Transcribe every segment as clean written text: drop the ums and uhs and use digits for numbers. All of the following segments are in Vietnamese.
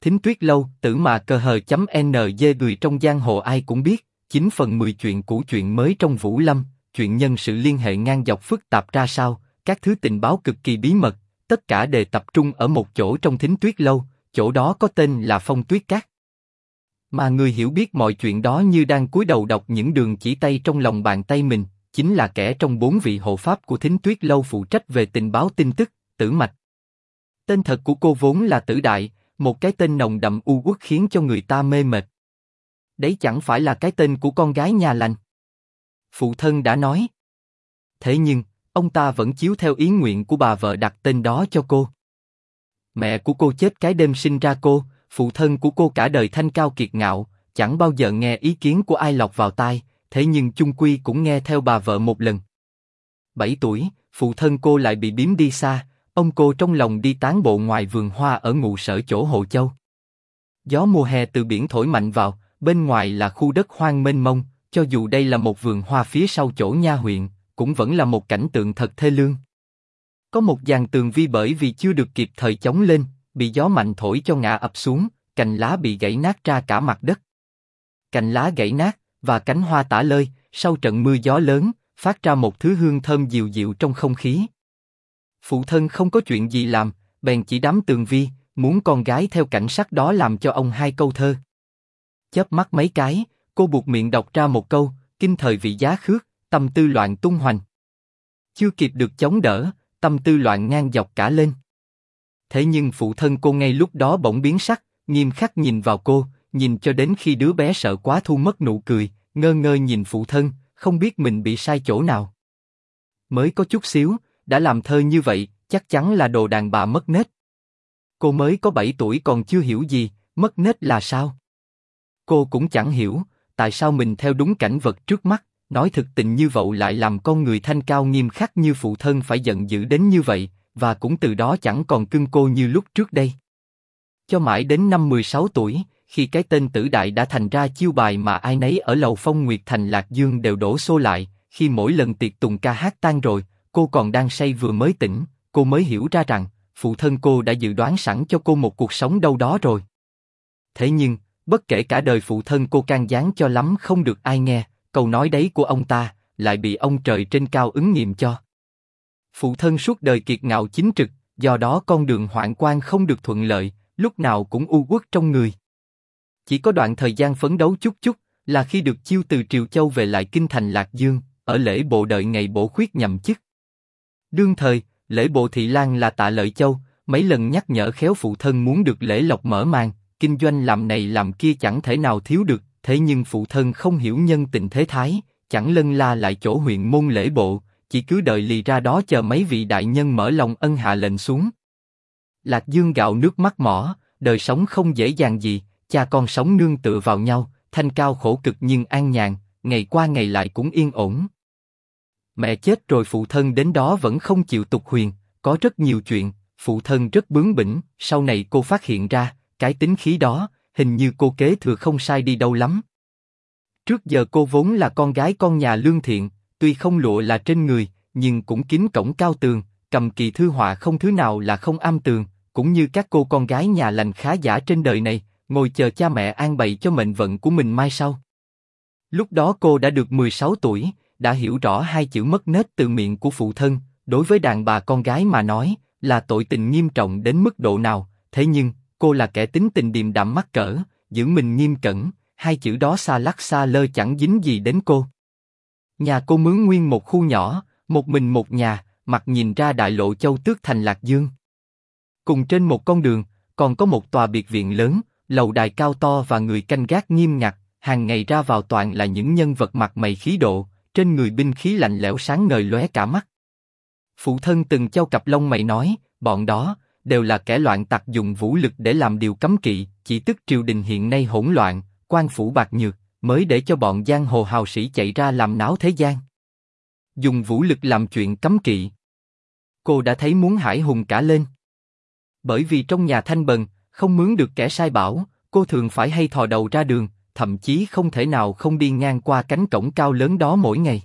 Thính Tuyết Lâu, tử mà cờ hờ.ng người trong giang hồ ai cũng biết, 9 phần 10 chuyện cũ chuyện mới trong Vũ Lâm, chuyện nhân sự liên hệ ngang dọc phức tạp ra sao, các thứ tình báo cực kỳ bí mật, tất cả đều tập trung ở một chỗ trong Thính Tuyết Lâu, chỗ đó có tên là Phong Tuyết Các. Mà người hiểu biết mọi chuyện đó như đang cúi đầu đọc những đường chỉ tay trong lòng bàn tay mình, chính là kẻ trong 4 vị hộ pháp của Thính Tuyết Lâu phụ trách về tình báo tin tức, Tử Mạch. Tên thật của cô vốn là Tử Đại, một cái tên nồng đậm u uất khiến cho người ta mê mệt. Đấy chẳng phải là cái tên của con gái nhà lành. Phụ thân đã nói. Thế nhưng, ông ta vẫn chiếu theo ý nguyện của bà vợ đặt tên đó cho cô. Mẹ của cô chết cái đêm sinh ra cô, phụ thân của cô cả đời thanh cao kiệt ngạo, chẳng bao giờ nghe ý kiến của ai lọt vào tai, thế nhưng chung quy cũng nghe theo bà vợ một lần. 7 tuổi, phụ thân cô lại bị biếm đi xa, ông cô trong lòng đi tán bộ ngoài vườn hoa ở ngụ sở chỗ Hồ Châu. Gió mùa hè từ biển thổi mạnh vào, bên ngoài là khu đất hoang mênh mông, cho dù đây là một vườn hoa phía sau chỗ nha huyện, cũng vẫn là một cảnh tượng thật thê lương. Có một dàn tường vi bởi vì chưa được kịp thời chống lên, bị gió mạnh thổi cho ngã ập xuống, cành lá bị gãy nát ra cả mặt đất. Cành lá gãy nát và cánh hoa tả lơi, sau trận mưa gió lớn, phát ra một thứ hương thơm dịu dịu trong không khí. Phụ thân không có chuyện gì làm, bèn chỉ đắm tường vi, muốn con gái theo cảnh sắc đó làm cho ông 2 câu thơ. Chớp mắt mấy cái, cô buột miệng đọc ra một câu, kinh thời vị giá khước, tâm tư loạn tung hoành. Chưa kịp được chống đỡ, tâm tư loạn ngang dọc cả lên. Thế nhưng phụ thân cô ngay lúc đó bỗng biến sắc, nghiêm khắc nhìn vào cô, nhìn cho đến khi đứa bé sợ quá thu mất nụ cười, ngơ ngơ nhìn phụ thân, không biết mình bị sai chỗ nào. Mới có chút xíu, đã làm thơ như vậy, chắc chắn là đồ đàn bà mất nết. Cô mới có 7 tuổi còn chưa hiểu gì, mất nết là sao? Cô cũng chẳng hiểu, tại sao mình theo đúng cảnh vật trước mắt, nói thực tình như vậy lại làm con người thanh cao nghiêm khắc như phụ thân phải giận dữ đến như vậy, và cũng từ đó chẳng còn cưng cô như lúc trước đây. Cho mãi đến năm 16 tuổi, khi cái tên Tử Đại đã thành ra chiêu bài mà ai nấy ở lầu Phong Nguyệt Thành Lạc Dương đều đổ xô lại, khi mỗi lần tiệc tùng ca hát tan rồi, cô còn đang say vừa mới tỉnh, cô mới hiểu ra rằng, phụ thân cô đã dự đoán sẵn cho cô một cuộc sống đâu đó rồi. Thế nhưng, bất kể cả đời phụ thân cô can gián cho lắm không được ai nghe, câu nói đấy của ông ta, lại bị ông trời trên cao ứng nghiệm cho. Phụ thân suốt đời kiệt ngạo chính trực, do đó con đường hoạn quan không được thuận lợi, lúc nào cũng u uất trong người. Chỉ có đoạn thời gian phấn đấu chút chút, là khi được chiêu từ Triều Châu về lại kinh thành Lạc Dương, ở lễ bộ đợi ngày bổ khuyết nhậm chức. Đương thời, lễ bộ thị lang là Tạ Lợi Châu, mấy lần nhắc nhở khéo phụ thân muốn được lễ lộc mở màn, kinh doanh làm này làm kia chẳng thể nào thiếu được, thế nhưng phụ thân không hiểu nhân tình thế thái, chẳng lân la lại chỗ huyện môn lễ bộ, chỉ cứ đợi lì ra đó chờ mấy vị đại nhân mở lòng ân hạ lệnh xuống. Lạc Dương gạo nước mắt mỏ, đời sống không dễ dàng gì, cha con sống nương tựa vào nhau, thanh cao khổ cực nhưng an nhàn, ngày qua ngày lại cũng yên ổn. Mẹ chết rồi phụ thân đến đó vẫn không chịu tục huyền, có rất nhiều chuyện, phụ thân rất bướng bỉnh, sau này cô phát hiện ra, cái tính khí đó, hình như cô kế thừa không sai đi đâu lắm. Trước giờ cô vốn là con gái con nhà lương thiện, tuy không lụa là trên người, nhưng cũng kín cổng cao tường, cầm kỳ thư họa không thứ nào là không am tường, cũng như các cô con gái nhà lành khá giả trên đời này, ngồi chờ cha mẹ an bày cho mệnh vận của mình mai sau. Lúc đó cô đã được 16 tuổi, đã hiểu rõ 2 chữ mất nết từ miệng của phụ thân, đối với đàn bà con gái mà nói, là tội tình nghiêm trọng đến mức độ nào, thế nhưng, cô là kẻ tính tình điềm đạm mắc cỡ, giữ mình nghiêm cẩn, 2 chữ đó xa lắc xa lơ chẳng dính gì đến cô. Nhà cô mướn nguyên một khu nhỏ, một mình một nhà, mặt nhìn ra đại lộ Châu Tước thành Lạc Dương. Cùng trên một con đường, còn có một tòa biệt viện lớn, lầu đài cao to và người canh gác nghiêm ngặt, hàng ngày ra vào toàn là những nhân vật mặt mày khí độ, trên người binh khí lạnh lẽo sáng ngời lóe cả mắt. Phụ thân từng trao cặp lông mày nói, bọn đó đều là kẻ loạn tặc dùng vũ lực để làm điều cấm kỵ, chỉ tức triều đình hiện nay hỗn loạn, quan phủ bạc nhược, mới để cho bọn giang hồ hào sĩ chạy ra làm náo thế gian. Dùng vũ lực làm chuyện cấm kỵ. Cô đã thấy muốn hãi hùng cả lên. Bởi vì trong nhà thanh bần, không mướn được kẻ sai bảo, cô thường phải hay thò đầu ra đường, thậm chí không thể nào không đi ngang qua cánh cổng cao lớn đó mỗi ngày.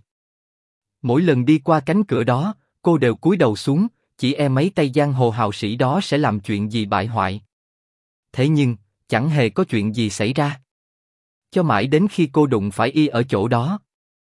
Mỗi lần đi qua cánh cửa đó, cô đều cúi đầu xuống, chỉ e mấy tay giang hồ hào sĩ đó sẽ làm chuyện gì bại hoại. Thế nhưng, chẳng hề có chuyện gì xảy ra. Cho mãi đến khi cô đụng phải y ở chỗ đó.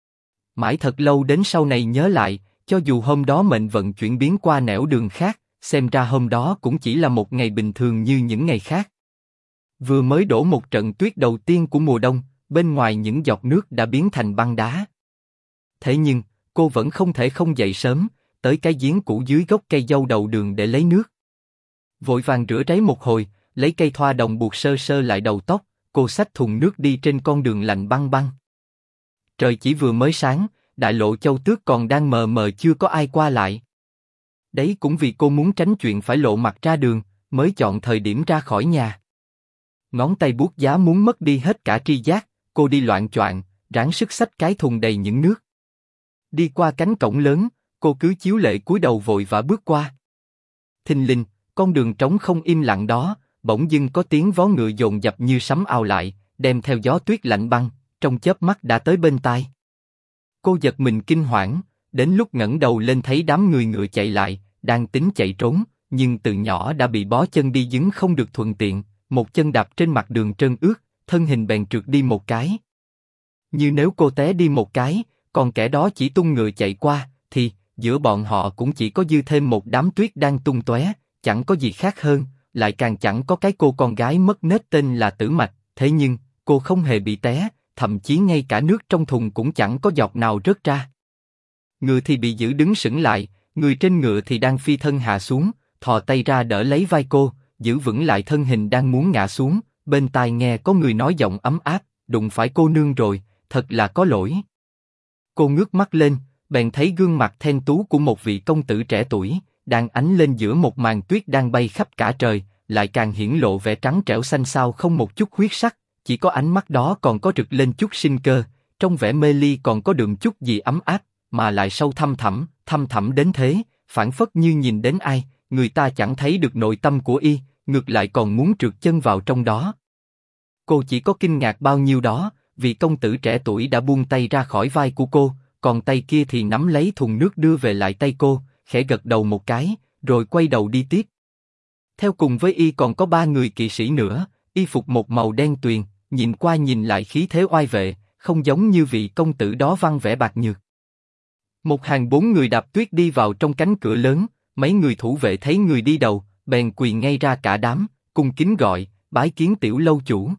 Mãi thật lâu đến sau này nhớ lại, cho dù hôm đó mệnh vận chuyển biến qua nẻo đường khác, xem ra hôm đó cũng chỉ là một ngày bình thường như những ngày khác. Vừa mới đổ một trận tuyết đầu tiên của mùa đông, bên ngoài những giọt nước đã biến thành băng đá. Thế nhưng, cô vẫn không thể không dậy sớm, tới cái giếng cũ dưới gốc cây dâu đầu đường để lấy nước. Vội vàng rửa ráy một hồi, lấy cây thoa đồng buộc sơ sơ lại đầu tóc, cô xách thùng nước đi trên con đường lạnh băng băng. Trời chỉ vừa mới sáng, đại lộ Châu Tước còn đang mờ mờ chưa có ai qua lại. Đấy cũng vì cô muốn tránh chuyện phải lộ mặt ra đường, mới chọn thời điểm ra khỏi nhà. Ngón tay buốt giá muốn mất đi hết cả tri giác, cô đi loạng choạng, ráng sức xách cái thùng đầy những nước. Đi qua cánh cổng lớn, cô cứ chiếu lệ cúi đầu vội vã bước qua. Thình lình, con đường trống không im lặng đó, bỗng dưng có tiếng vó ngựa dồn dập như sấm ào lại, đem theo gió tuyết lạnh băng, trong chớp mắt đã tới bên tai. Cô giật mình kinh hoảng, đến lúc ngẩng đầu lên thấy đám người ngựa chạy lại, đang tính chạy trốn, nhưng từ nhỏ đã bị bó chân đi đứng không được thuận tiện, một chân đạp trên mặt đường trơn ướt, thân hình bèn trượt đi một cái. Như nếu cô té đi một cái, còn kẻ đó chỉ tung ngựa chạy qua, thì giữa bọn họ cũng chỉ có dư thêm một đám tuyết đang tung tóe, chẳng có gì khác hơn, lại càng chẳng có cái cô con gái mất nết tên là Tử Mạch. Thế nhưng cô không hề bị té, thậm chí ngay cả nước trong thùng cũng chẳng có giọt nào rớt ra. Ngựa thì bị giữ đứng sững lại, người trên ngựa thì đang phi thân hạ xuống, thò tay ra đỡ lấy vai cô, giữ vững lại thân hình đang muốn ngã xuống. Bên tai nghe có người nói giọng ấm áp, đụng phải cô nương rồi, thật là có lỗi. Cô ngước mắt lên, bèn thấy gương mặt thanh tú của một vị công tử trẻ tuổi, đang ánh lên giữa một màn tuyết đang bay khắp cả trời, lại càng hiển lộ vẻ trắng trẻo xanh xao không một chút huyết sắc, chỉ có ánh mắt đó còn có rực lên chút sinh cơ, trong vẻ mê ly còn có đượm chút gì ấm áp, mà lại sâu thăm thẳm đến thế, phảng phất như nhìn đến ai, người ta chẳng thấy được nội tâm của y, ngược lại còn muốn trượt chân vào trong đó. Cô chỉ có kinh ngạc bao nhiêu đó, vì công tử trẻ tuổi đã buông tay ra khỏi vai của cô, còn tay kia thì nắm lấy thùng nước đưa về lại tay cô, khẽ gật đầu một cái, rồi quay đầu đi tiếp. Theo cùng với y còn có 3 người kỵ sĩ nữa, y phục một màu đen tuyền, nhìn qua nhìn lại khí thế oai vệ, không giống như vị công tử đó văn vẻ bạc nhược. Một hàng 4 người đạp tuyết đi vào trong cánh cửa lớn, mấy người thủ vệ thấy người đi đầu, bèn quỳ ngay ra cả đám, cung kính gọi, bái kiến tiểu lâu chủ.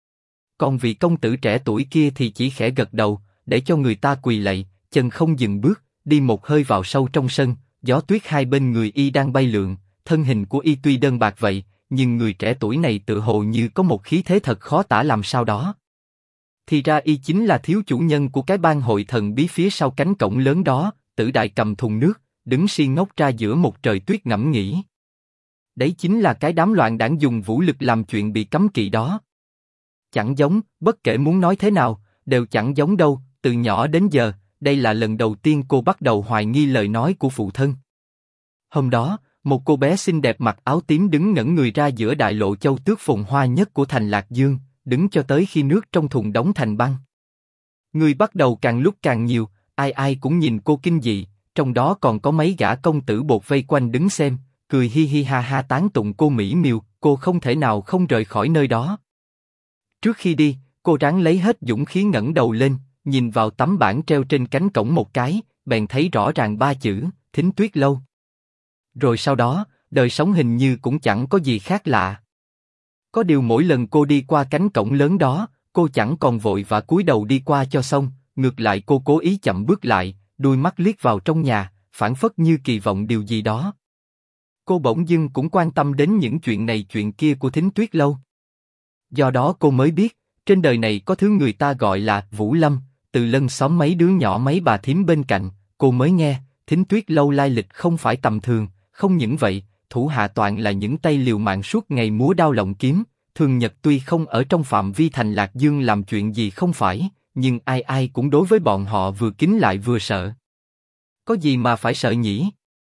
Còn vị công tử trẻ tuổi kia thì chỉ khẽ gật đầu, để cho người ta quỳ lạy, chân không dừng bước, đi một hơi vào sâu trong sân. Gió tuyết hai bên người y đang bay lượn, thân hình của y tuy đơn bạc vậy, nhưng người trẻ tuổi này tự hồ như có một khí thế thật khó tả làm sao đó. Thì ra y chính là thiếu chủ nhân của cái bang hội thần bí phía sau cánh cổng lớn đó. Tử Đại cầm thùng nước, đứng si ngốc ra giữa một trời tuyết ngẫm nghĩ. Đấy chính là cái đám loạn đảng dùng vũ lực làm chuyện bị cấm kỵ đó. Chẳng giống, bất kể muốn nói thế nào, đều chẳng giống đâu. Từ nhỏ đến giờ, đây là lần đầu tiên cô bắt đầu hoài nghi lời nói của phụ thân. Hôm đó, một cô bé xinh đẹp mặc áo tím đứng ngẩn người ra giữa đại lộ Châu Tước phồn hoa nhất của thành Lạc Dương, đứng cho tới khi nước trong thùng đóng thành băng. Người bắt đầu càng lúc càng nhiều, ai ai cũng nhìn cô kinh dị, trong đó còn có mấy gã công tử bột vây quanh đứng xem, cười hi hi ha ha tán tụng cô mỹ miều, cô không thể nào không rời khỏi nơi đó. Trước khi đi, cô ráng lấy hết dũng khí ngẩng đầu lên, nhìn vào tấm bảng treo trên cánh cổng một cái, bèn thấy rõ ràng 3 chữ, Thính Tuyết Lâu. Rồi sau đó, đời sống hình như cũng chẳng có gì khác lạ. Có điều mỗi lần cô đi qua cánh cổng lớn đó, cô chẳng còn vội và cúi đầu đi qua cho xong, ngược lại cô cố ý chậm bước lại, đuôi mắt liếc vào trong nhà, phảng phất như kỳ vọng điều gì đó. Cô bỗng dưng cũng quan tâm đến những chuyện này chuyện kia của Thính Tuyết Lâu. Do đó cô mới biết, trên đời này có thứ người ta gọi là Vũ Lâm. Từ lân xóm mấy đứa nhỏ mấy bà thím bên cạnh, cô mới nghe, Thính Tuyết Lâu lai lịch không phải tầm thường. Không những vậy, thủ hạ toàn là những tay liều mạng suốt ngày múa đao lộng kiếm. Thường nhật tuy không ở trong phạm vi thành Lạc Dương làm chuyện gì không phải, nhưng ai ai cũng đối với bọn họ vừa kính lại vừa sợ. Có gì mà phải sợ nhỉ?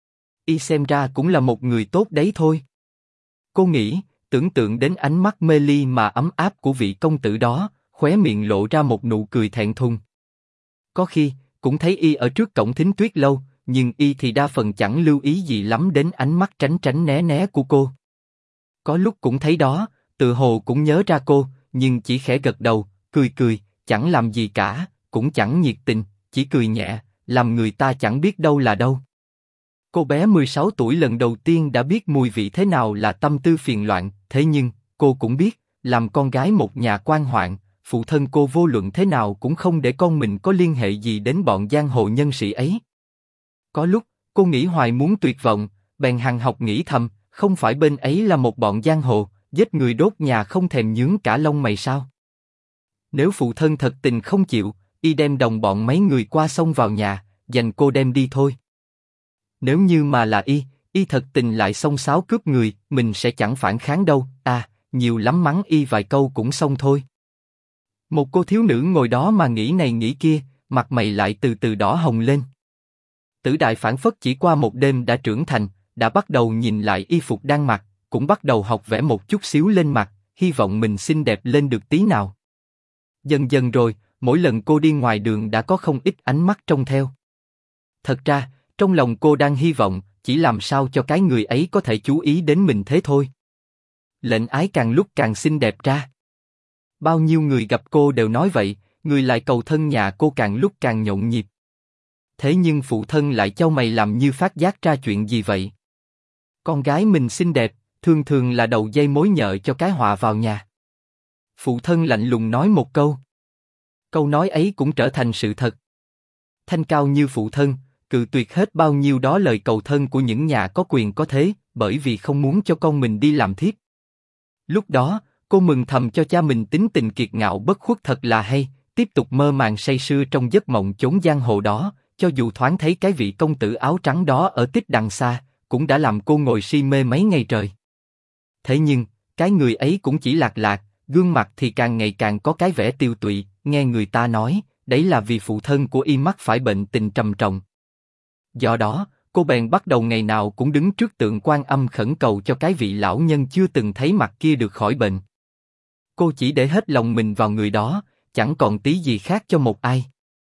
Y xem ra cũng là một người tốt đấy thôi. Cô nghĩ, tưởng tượng đến ánh mắt mê ly mà ấm áp của vị công tử đó, khóe miệng lộ ra một nụ cười thẹn thùng. Có khi, cũng thấy y ở trước cổng Thính Tuyết Lâu, nhưng y thì đa phần chẳng lưu ý gì lắm đến ánh mắt tránh tránh né né của cô. Có lúc cũng thấy đó, tự hồ cũng nhớ ra cô, nhưng chỉ khẽ gật đầu, cười cười, chẳng làm gì cả, cũng chẳng nhiệt tình, chỉ cười nhẹ, làm người ta chẳng biết đâu là đâu. Cô bé 16 tuổi lần đầu tiên đã biết mùi vị thế nào là tâm tư phiền loạn, thế nhưng, cô cũng biết, làm con gái một nhà quan hoạn, phụ thân cô vô luận thế nào cũng không để con mình có liên hệ gì đến bọn giang hồ nhân sĩ ấy. Có lúc, cô nghĩ hoài muốn tuyệt vọng, bèn hằng học nghĩ thầm, không phải bên ấy là một bọn giang hồ, giết người đốt nhà không thèm nhướng cả lông mày sao? Nếu phụ thân thật tình không chịu, y đem đồng bọn mấy người qua sông vào nhà, dành cô đem đi thôi. Nếu như mà là y thật tình lại xông xáo cướp người, mình sẽ chẳng phản kháng đâu, nhiều lắm mắng y vài câu cũng xong thôi. Một cô thiếu nữ ngồi đó mà nghĩ này nghĩ kia, mặt mày lại từ từ đỏ hồng lên. Tử Đại phảng phất chỉ qua một đêm đã trưởng thành, đã bắt đầu nhìn lại y phục đang mặc, cũng bắt đầu học vẽ một chút xíu lên mặt, hy vọng mình xinh đẹp lên được tí nào. Dần dần rồi, mỗi lần cô đi ngoài đường đã có không ít ánh mắt trông theo. Thật ra, trong lòng cô đang hy vọng, chỉ làm sao cho cái người ấy có thể chú ý đến mình thế thôi. Lệnh ái càng lúc càng xinh đẹp ra. Bao nhiêu người gặp cô đều nói vậy, người lại cầu thân nhà cô càng lúc càng nhộn nhịp. Thế nhưng phụ thân lại chau mày làm như phát giác ra chuyện gì vậy. Con gái mình xinh đẹp, thường thường là đầu dây mối nhợ cho cái họa vào nhà. Phụ thân lạnh lùng nói một câu. Câu nói ấy cũng trở thành sự thật. Thanh cao như phụ thân, cự tuyệt hết bao nhiêu đó lời cầu thân của những nhà có quyền có thế, bởi vì không muốn cho con mình đi làm thiếp. Lúc đó, cô mừng thầm cho cha mình tính tình kiệt ngạo bất khuất thật là hay, tiếp tục mơ màng say sưa trong giấc mộng chốn giang hồ đó, cho dù thoáng thấy cái vị công tử áo trắng đó ở tích đằng xa, cũng đã làm cô ngồi si mê mấy ngày trời. Thế nhưng, cái người ấy cũng chỉ lạc lạc, gương mặt thì càng ngày càng có cái vẻ tiêu tụy, nghe người ta nói, đấy là vì phụ thân của y mắc phải bệnh tình trầm trọng. Do đó, cô bèn bắt đầu ngày nào cũng đứng trước tượng Quan Âm khẩn cầu cho cái vị lão nhân chưa từng thấy mặt kia được khỏi bệnh. Cô chỉ để hết lòng mình vào người đó, chẳng còn tí gì khác cho một ai.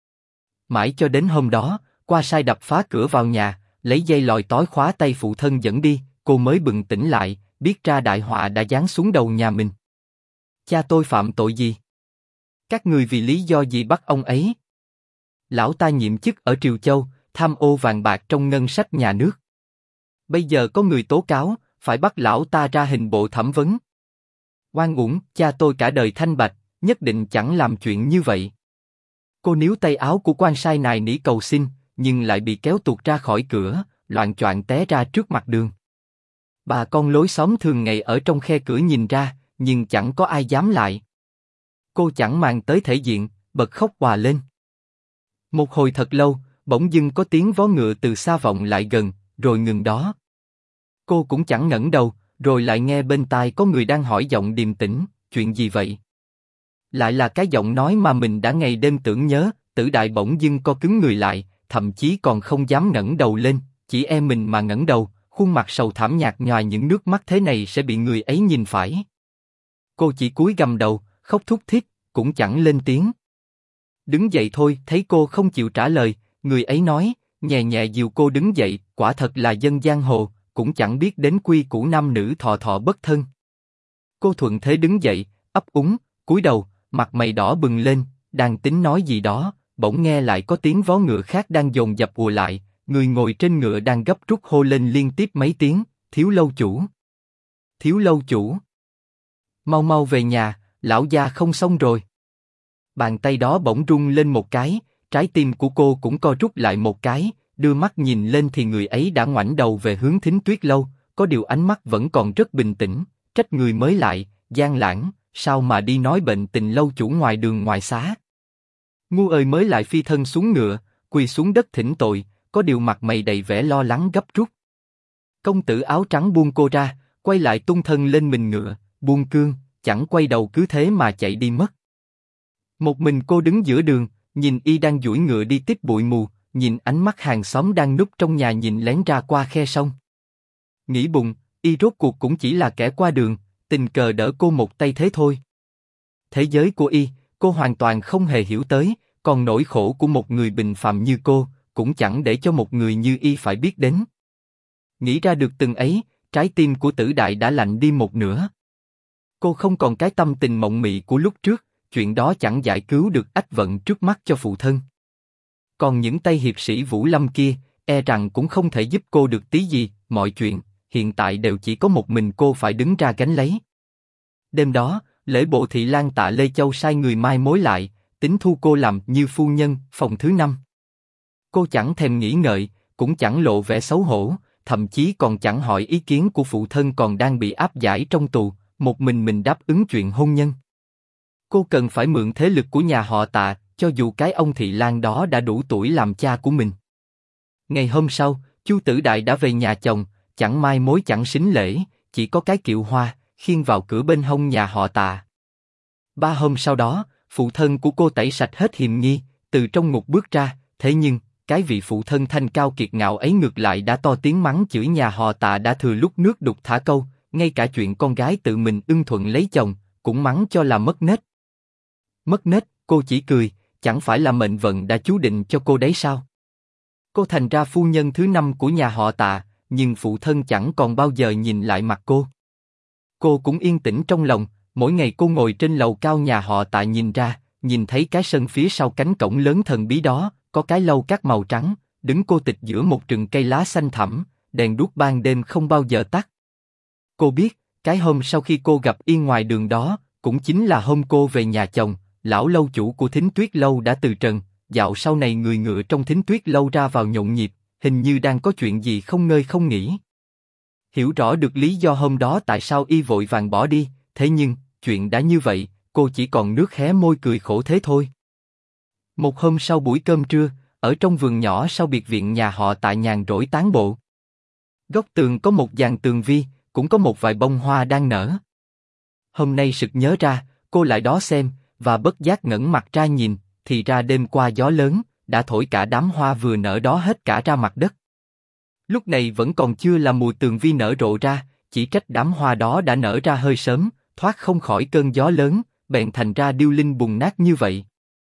Mãi cho đến hôm đó, qua sai đập phá cửa vào nhà, lấy dây lòi tối khóa tay phụ thân dẫn đi, cô mới bừng tỉnh lại, biết ra đại họa đã giáng xuống đầu nhà mình. Cha tôi phạm tội gì? Các người vì lý do gì bắt ông ấy? Lão ta nhiệm chức ở Triều Châu, tham ô vàng bạc trong ngân sách nhà nước. Bây giờ có người tố cáo, phải bắt lão ta ra hình bộ thẩm vấn. Oan uổng, cha tôi cả đời thanh bạch, nhất định chẳng làm chuyện như vậy. Cô níu tay áo của quan sai nài nỉ cầu xin, nhưng lại bị kéo tuột ra khỏi cửa, loạng choạng té ra trước mặt đường. Bà con lối xóm thường ngày ở trong khe cửa nhìn ra, nhưng chẳng có ai dám lại. Cô chẳng màng tới thể diện, bật khóc òa lên. Một hồi thật lâu, bỗng dưng có tiếng vó ngựa từ xa vọng lại gần, rồi ngừng đó. Cô cũng chẳng ngẩng đầu, rồi lại nghe bên tai có người đang hỏi giọng điềm tĩnh, chuyện gì vậy? Lại là cái giọng nói mà mình đã ngày đêm tưởng nhớ. Tử Đại bỗng dưng co cứng người lại, thậm chí còn không dám ngẩng đầu lên, chỉ e mình mà ngẩng đầu, khuôn mặt sầu thảm nhạt nhòa những nước mắt thế này sẽ bị người ấy nhìn phải. Cô chỉ cúi gằm đầu, khóc thút thít, cũng chẳng lên tiếng. Đứng dậy thôi, thấy cô không chịu trả lời, người ấy nói, nhẹ nhẹ dìu cô đứng dậy, quả thật là dân giang hồ, cũng chẳng biết đến quy củ nam nữ thọ thọ bất thân. Cô thuận thế đứng dậy, ấp úng, cúi đầu, mặt mày đỏ bừng lên, đang tính nói gì đó, bỗng nghe lại có tiếng vó ngựa khác đang dồn dập ùa lại, người ngồi trên ngựa đang gấp rút hô lên liên tiếp mấy tiếng, thiếu lâu chủ, thiếu lâu chủ, mau mau về nhà, lão gia không xong rồi. Bàn tay đó bỗng rung lên một cái, trái tim của cô cũng co rút lại một cái, đưa mắt nhìn lên thì người ấy đã ngoảnh đầu về hướng Thính Tuyết lâu, có điều ánh mắt vẫn còn rất bình tĩnh, trách người mới lại, Giang Lãng, sao mà đi nói bệnh tình lâu chủ ngoài đường ngoài xá. Ngu ơi mới lại phi thân xuống ngựa, quỳ xuống đất thỉnh tội, có điều mặt mày đầy vẻ lo lắng gấp rút. Công tử áo trắng buông cô ra, quay lại tung thân lên mình ngựa, buông cương, chẳng quay đầu cứ thế mà chạy đi mất. Một mình cô đứng giữa đường, nhìn y đang duỗi ngựa đi tiếp bụi mù, nhìn ánh mắt hàng xóm đang núp trong nhà nhìn lén ra qua khe sông. Nghĩ bụng, y rốt cuộc cũng chỉ là kẻ qua đường, tình cờ đỡ cô một tay thế thôi. Thế giới của y, cô hoàn toàn không hề hiểu tới, còn nỗi khổ của một người bình phàm như cô, cũng chẳng để cho một người như y phải biết đến. Nghĩ ra được từng ấy, trái tim của Tử Đại đã lạnh đi một nửa. Cô không còn cái tâm tình mộng mị của lúc trước, chuyện đó chẳng giải cứu được ách vận trước mắt cho phụ thân. Còn những tay hiệp sĩ Vũ Lâm kia, e rằng cũng không thể giúp cô được tí gì, mọi chuyện, hiện tại đều chỉ có một mình cô phải đứng ra gánh lấy. Đêm đó, lễ bộ thị lang Tạ Lê Châu sai người mai mối lại, tính thu cô làm như phu nhân, phòng thứ 5. Cô chẳng thèm nghĩ ngợi, cũng chẳng lộ vẻ xấu hổ, thậm chí còn chẳng hỏi ý kiến của phụ thân còn đang bị áp giải trong tù, một mình đáp ứng chuyện hôn nhân. Cô cần phải mượn thế lực của nhà họ Tạ, cho dù cái ông thị lang đó đã đủ tuổi làm cha của mình. Ngày hôm sau, Chu Tử Đại đã về nhà chồng, chẳng mai mối chẳng sính lễ, chỉ có cái kiệu hoa, khiêng vào cửa bên hông nhà họ Tạ. 3 hôm sau đó, phụ thân của cô tẩy sạch hết hiềm nghi, từ trong ngục bước ra, thế nhưng, cái vị phụ thân thanh cao kiệt ngạo ấy ngược lại đã to tiếng mắng chửi nhà họ Tạ đã thừa lúc nước đục thả câu, ngay cả chuyện con gái tự mình ưng thuận lấy chồng, cũng mắng cho là mất nết. Mất nết, cô chỉ cười, chẳng phải là mệnh vận đã chú định cho cô đấy sao? Cô thành ra phu nhân thứ 5 của nhà họ Tạ, nhưng phụ thân chẳng còn bao giờ nhìn lại mặt cô. Cô cũng yên tĩnh trong lòng, mỗi ngày cô ngồi trên lầu cao nhà họ Tạ nhìn ra, nhìn thấy cái sân phía sau cánh cổng lớn thần bí đó, có cái lâu cát màu trắng, đứng cô tịch giữa một rừng cây lá xanh thẳm, đèn đuốc ban đêm không bao giờ tắt. Cô biết, cái hôm sau khi cô gặp Yên ngoài đường đó, cũng chính là hôm cô về nhà chồng, lão lâu chủ của Thính Tuyết Lâu đã từ trần, dạo sau này người ngựa trong Thính Tuyết Lâu ra vào nhộn nhịp, hình như đang có chuyện gì không ngơi không nghỉ. Hiểu rõ được lý do hôm đó tại sao y vội vàng bỏ đi, thế nhưng, chuyện đã như vậy, cô chỉ còn nước hé môi cười khổ thế thôi. Một hôm sau buổi cơm trưa, ở trong vườn nhỏ sau biệt viện nhà họ Tạ nhàn rỗi tán bộ. Góc tường có một dàn tường vi, cũng có một vài bông hoa đang nở. Hôm nay sực nhớ ra, cô lại đó xem, và bất giác ngẩng mặt ra nhìn, thì ra đêm qua gió lớn, đã thổi cả đám hoa vừa nở đó hết cả ra mặt đất. Lúc này vẫn còn chưa là mùa tường vi nở rộ ra, chỉ trách đám hoa đó đã nở ra hơi sớm, thoát không khỏi cơn gió lớn, bèn thành ra điêu linh bùn nát như vậy.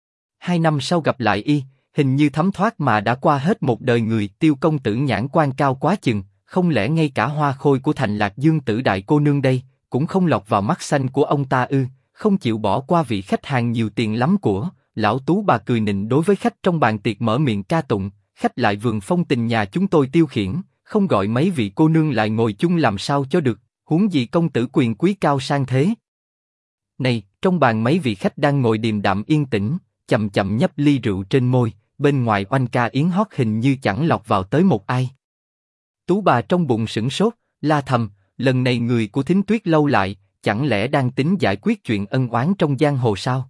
2 năm sau gặp lại y, hình như thấm thoát mà đã qua hết một đời người. Tiêu công tử nhãn quan cao quá chừng, không lẽ ngay cả hoa khôi của thành Lạc Dương Tử đại cô nương đây, cũng không lọt vào mắt xanh của ông ta ư? Không chịu bỏ qua vị khách hàng nhiều tiền lắm của lão Tú bà cười nịnh đối với khách trong bàn tiệc mở miệng ca tụng, khách lại vườn phong tình nhà chúng tôi tiêu khiển, không gọi mấy vị cô nương lại ngồi chung làm sao cho được, huống gì công tử quyền quý cao sang thế. Này, trong bàn mấy vị khách đang ngồi điềm đạm yên tĩnh, chậm chậm nhấp ly rượu trên môi, bên ngoài oanh ca yến hót hình như chẳng lọt vào tới một ai. Tú bà trong bụng sửng sốt, la thầm, lần này người của Thính Tuyết Lâu lại, chẳng lẽ đang tính giải quyết chuyện ân oán trong giang hồ sao?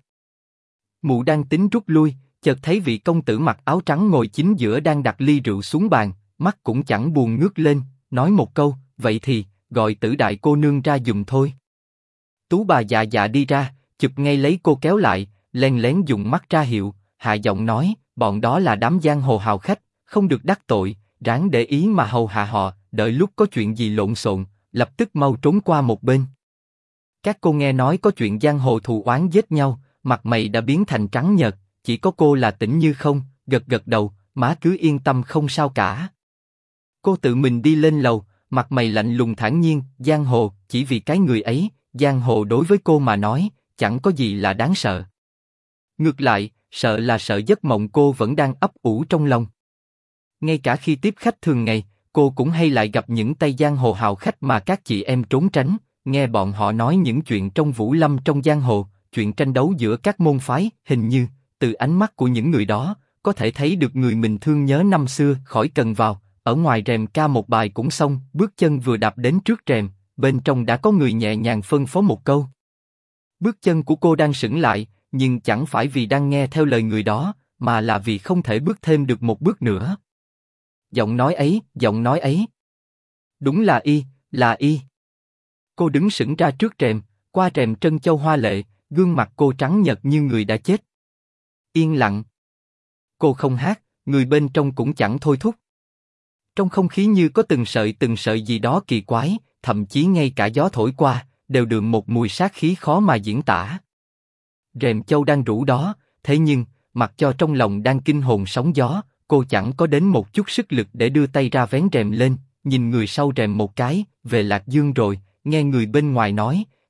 Mụ đang tính rút lui, chợt thấy vị công tử mặc áo trắng ngồi chính giữa đang đặt ly rượu xuống bàn, mắt cũng chẳng buồn ngước lên, nói một câu, vậy thì gọi Tử đại cô nương ra giùm thôi. Tú bà dạ dạ đi ra, chụp ngay lấy cô kéo lại, len lén dùng mắt ra hiệu, hạ giọng nói, bọn đó là đám giang hồ hào khách, không được đắc tội, ráng để ý mà hầu hạ họ, đợi lúc có chuyện gì lộn xộn, lập tức mau trốn qua một bên. Các cô nghe nói có chuyện giang hồ thù oán giết nhau, mặt mày đã biến thành trắng nhợt, chỉ có cô là tĩnh như không, gật gật đầu, má cứ yên tâm không sao cả. Cô tự mình đi lên lầu, mặt mày lạnh lùng thản nhiên, giang hồ, chỉ vì cái người ấy, giang hồ đối với cô mà nói, chẳng có gì là đáng sợ. Ngược lại, sợ là sợ giấc mộng cô vẫn đang ấp ủ trong lòng. Ngay cả khi tiếp khách thường ngày, cô cũng hay lại gặp những tay giang hồ hào khách mà các chị em trốn tránh, nghe bọn họ nói những chuyện trong Vũ Lâm trong giang hồ, chuyện tranh đấu giữa các môn phái, hình như, từ ánh mắt của những người đó, có thể thấy được người mình thương nhớ năm xưa. Khỏi cần vào, ở ngoài rèm ca một bài cũng xong, bước chân vừa đạp đến trước rèm, bên trong đã có người nhẹ nhàng phân phó một câu. Bước chân của cô đang sững lại, nhưng chẳng phải vì đang nghe theo lời người đó, mà là vì không thể bước thêm được một bước nữa. Giọng nói ấy. Đúng là y, là y. Cô đứng sững ra trước rèm, qua rèm trân châu hoa lệ, gương mặt cô trắng nhợt như người đã chết. Yên lặng. Cô không hát, người bên trong cũng chẳng thôi thúc. Trong không khí như có từng sợi gì đó kỳ quái, thậm chí ngay cả gió thổi qua, đều đượm một mùi sát khí khó mà diễn tả. Rèm châu đang rủ đó, thế nhưng, mặc cho trong lòng đang kinh hồn sóng gió, cô chẳng có đến một chút sức lực để đưa tay ra vén rèm lên, nhìn người sau rèm một cái, về Lạc Dương rồi, nghe người bên ngoài nói,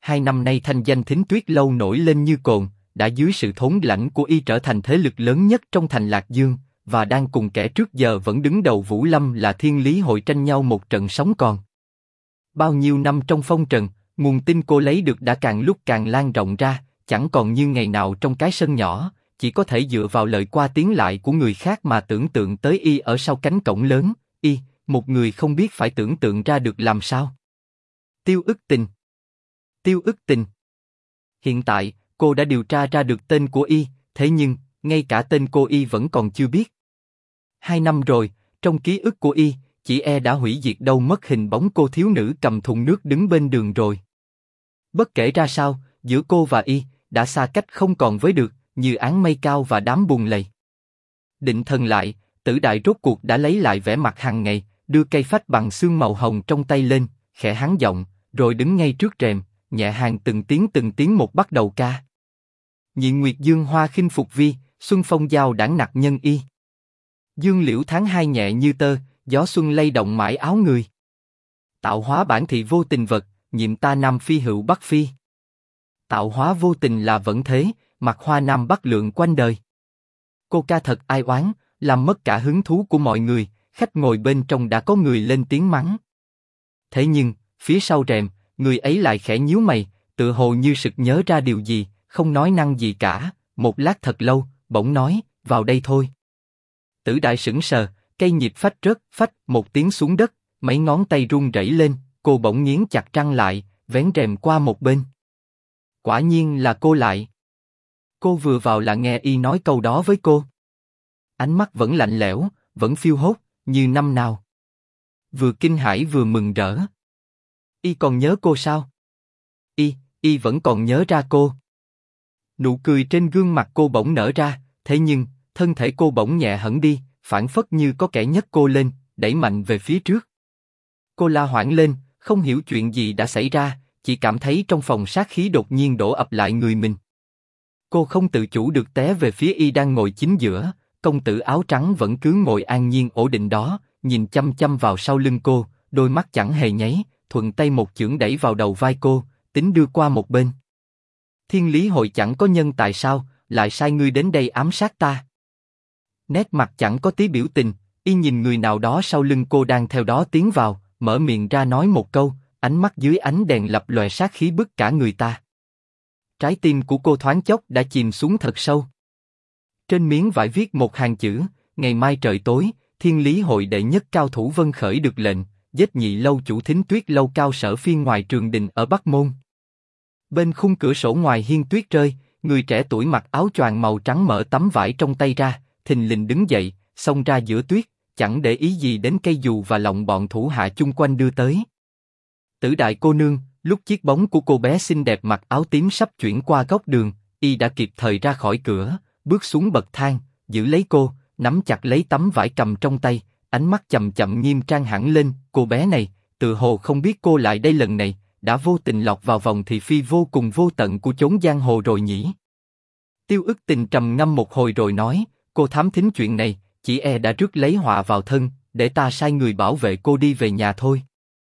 2 năm nay thanh danh Thính Tuyết Lâu nổi lên như cồn, đã dưới sự thống lãnh của y trở thành thế lực lớn nhất trong thành Lạc Dương, và đang cùng kẻ trước giờ vẫn đứng đầu Vũ Lâm là Thiên Lý Hội tranh nhau một trận sống còn. Bao nhiêu năm trong phong trần, nguồn tin cô lấy được đã càng lúc càng lan rộng ra, chẳng còn như ngày nào trong cái sân nhỏ, chỉ có thể dựa vào lời qua tiếng lại của người khác mà tưởng tượng tới y ở sau cánh cổng lớn, y, một người không biết phải tưởng tượng ra được làm sao. Tiêu Ức Tình. Tiêu Ức Tình. Hiện tại, cô đã điều tra ra được tên của y, thế nhưng, ngay cả tên cô y vẫn còn chưa biết. 2 năm rồi, trong ký ức của y, chỉ đã hủy diệt đâu mất hình bóng cô thiếu nữ cầm thùng nước đứng bên đường rồi. Bất kể ra sao, giữa cô và y, đã xa cách không còn với được, như áng mây cao và đám bùn lầy. Định thần lại, Tử Đại rốt cuộc đã lấy lại vẻ mặt hàng ngày, đưa cây phách bằng xương màu hồng trong tay lên, khẽ hắn giọng, rồi đứng ngay trước rèm, nhẹ hàng từng tiếng một bắt đầu ca. Nhị Nguyệt Dương hoa khinh phục vi, xuân phong giao đãng nặc nhân y. Dương liễu tháng 2 nhẹ như tơ, gió xuân lay động mãi áo người. Tạo hóa bản thị vô tình vật, nhiệm ta nam phi hữu bắc phi. Tạo hóa vô tình là vẫn thế, mặt hoa nam bắc lượng quanh đời. Cô ca thật ai oán, làm mất cả hứng thú của mọi người, khách ngồi bên trong đã có người lên tiếng mắng. Thế nhưng, phía sau rèm, người ấy lại khẽ nhíu mày, tựa hồ như sực nhớ ra điều gì, không nói năng gì cả, một lát thật lâu, bỗng nói, vào đây thôi. Tử Đại sững sờ, cây nhịp phách rớt, phách một tiếng xuống đất, mấy ngón tay run rẩy lên, cô bỗng nghiến chặt răng lại, vén rèm qua một bên. Quả nhiên là cô lại. Cô vừa vào là nghe y nói câu đó với cô. Ánh mắt vẫn lạnh lẽo, vẫn phiêu hốt, như năm nào. Vừa kinh hãi vừa mừng rỡ. Y còn nhớ cô sao? Y vẫn còn nhớ ra cô. Nụ cười trên gương mặt cô bỗng nở ra, thế nhưng, thân thể cô bỗng nhẹ hẳn đi, phảng phất như có kẻ nhấc cô lên, đẩy mạnh về phía trước. Cô la hoảng lên, không hiểu chuyện gì đã xảy ra, chỉ cảm thấy trong phòng sát khí đột nhiên đổ ập lại người mình. Cô không tự chủ được té về phía y đang ngồi chính giữa, công tử áo trắng vẫn cứ ngồi an nhiên ổn định đó, nhìn chăm chăm vào sau lưng cô, đôi mắt chẳng hề nháy, thuận tay một chưởng đẩy vào đầu vai cô, tính đưa qua một bên. Thiên Lý Hội chẳng có nhân tại sao, lại sai ngươi đến đây ám sát ta? Nét mặt chẳng có tí biểu tình, y nhìn người nào đó sau lưng cô đang theo đó tiến vào, mở miệng ra nói một câu, ánh mắt dưới ánh đèn lập lòe sát khí bức cả người ta. Trái tim của cô thoáng chốc đã chìm xuống thật sâu. Trên miếng vải viết một hàng chữ, ngày mai trời tối, Thiên Lý Hội đệ nhất cao thủ Vân Khởi được lệnh, giết nhị lâu chủ Thính Tuyết Lâu Cao Sở Phiên ngoài trường đình ở Bắc Môn. Bên khung cửa sổ ngoài hiên tuyết rơi, người trẻ tuổi mặc áo choàng màu trắng mở tấm vải trong tay ra, thình lình đứng dậy, xông ra giữa tuyết, chẳng để ý gì đến cây dù và lọng bọn thủ hạ chung quanh đưa tới. Tử Đại cô nương, lúc chiếc bóng của cô bé xinh đẹp mặc áo tím sắp chuyển qua góc đường, y đã kịp thời ra khỏi cửa, bước xuống bậc thang, giữ lấy cô, nắm chặt lấy tấm vải cầm trong tay, ánh mắt chậm chậm nghiêm trang hẳn lên. Cô bé này, tự hồ không biết cô lại đây lần này, đã vô tình lọt vào vòng thị phi vô cùng vô tận của chốn giang hồ rồi nhỉ? Tiêu Ức Tình trầm ngâm một hồi rồi nói, cô thám thính chuyện này, chỉ đã rước lấy họa vào thân, để ta sai người bảo vệ cô đi về nhà thôi.